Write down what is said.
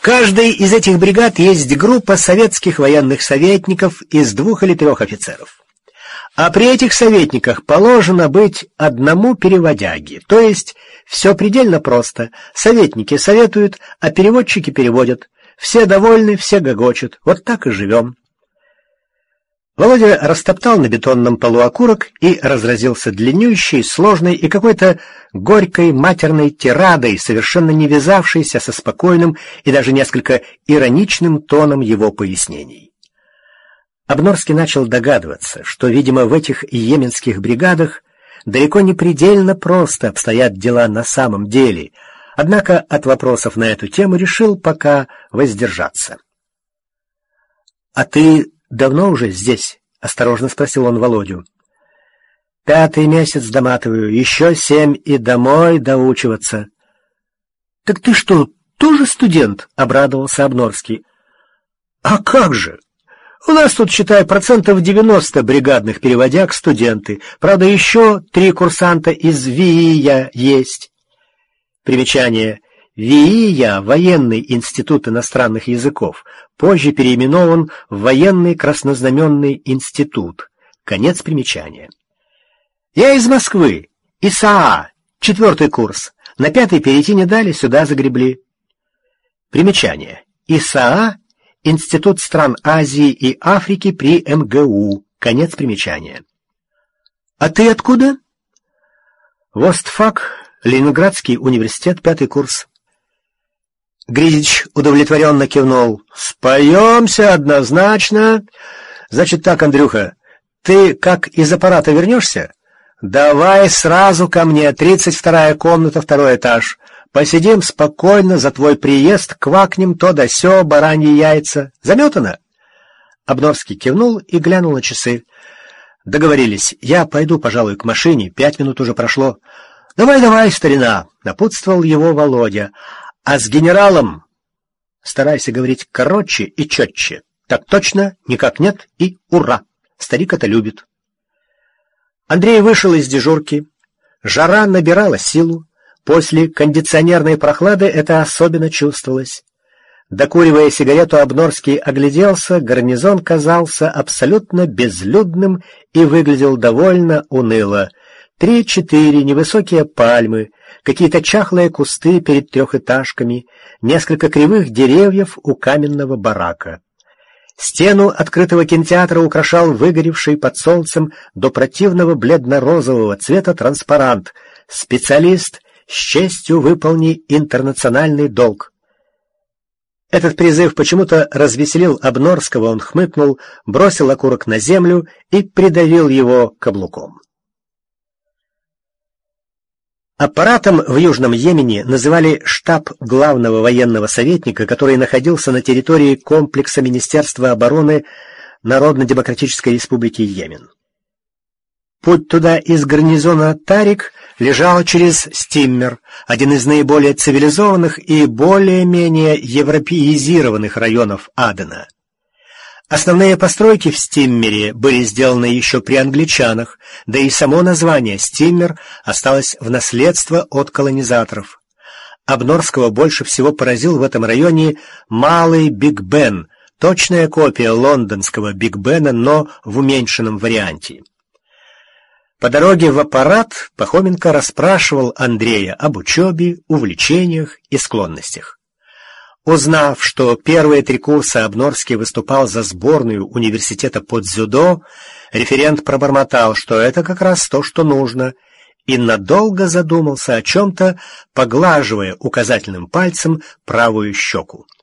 каждой из этих бригад есть группа советских военных советников из 2 или 3 офицеров. А при этих советниках положено быть одному переводяге, то есть все предельно просто. Советники советуют, а переводчики переводят. Все довольны, все гогочут. Вот так и живем. Володя растоптал на бетонном полу окурок и разразился длиннющей, сложной и какой-то горькой матерной тирадой, совершенно не вязавшейся со спокойным и даже несколько ироничным тоном его пояснений. Обнорский начал догадываться, что, видимо, в этих йеменских бригадах далеко не предельно просто обстоят дела на самом деле, однако от вопросов на эту тему решил пока воздержаться. — А ты давно уже здесь? — осторожно спросил он Володю. — 5-й месяц доматываю, еще 7 и домой доучиваться. — Так ты что, тоже студент? — обрадовался Обнорский. — А как же! У нас тут, считай, 90% бригадных переводяг студенты. Правда, еще 3 курсанта из ВИИЯ есть. Примечание. ВИИЯ — Военный институт иностранных языков, позже переименован в Военный краснознаменный институт. Конец примечания. Я из Москвы, ИСАА, 4-й курс. На 5-й перейти не дали, сюда загребли. Примечание. ИСАА — Институт стран Азии и Африки при МГУ. Конец примечания. А ты откуда? ВостФак, Ленинградский университет, 5-й курс. Гридич удовлетворенно кивнул. Споемся однозначно. Значит так, Андрюха, ты как из аппарата вернешься? Давай сразу ко мне, 32-я комната, 2-й этаж. Посидим спокойно, за твой приезд квакнем то да сё, бараньи яйца. Заметано? Обнорский кивнул и глянул на часы. Договорились. Я пойду, пожалуй, к машине. 5 минут уже прошло. Давай, старина, напутствовал его Володя. А с генералом старайся говорить короче и четче. Так точно, никак нет и ура. Старик это любит. Андрей вышел из дежурки. Жара набирала силу. После кондиционерной прохлады это особенно чувствовалось. Докуривая сигарету, Обнорский огляделся, гарнизон казался абсолютно безлюдным и выглядел довольно уныло. 3-4 невысокие пальмы, какие-то чахлые кусты перед 3-этажками, несколько кривых деревьев у каменного барака. Стену открытого кинотеатра украшал выгоревший под солнцем до противного бледно-розового цвета транспарант «Специалист, с честью выполни интернациональный долг». Этот призыв почему-то развеселил Обнорского, он хмыкнул, бросил окурок на землю и придавил его каблуком. Аппаратом в Южном Йемене называли штаб главного военного советника, который находился на территории комплекса Министерства обороны Народно-демократической республики Йемен. Путь туда из гарнизона Тарик лежал через Стиммер, один из наиболее цивилизованных и более-менее европеизированных районов Адена. Основные постройки в Стиммере были сделаны еще при англичанах, да и само название «Стиммер» осталось в наследство от колонизаторов. Обнорского больше всего поразил в этом районе Малый Биг Бен, точная копия лондонского Биг Бена, но в уменьшенном варианте. По дороге в аппарат Пахоменко расспрашивал Андрея об учебе, увлечениях и склонностях. Узнав, что первые 3 курса Обнорский выступал за сборную университета по дзюдо, референт пробормотал, что это как раз то, что нужно, и надолго задумался о чем-то, поглаживая указательным пальцем правую щеку.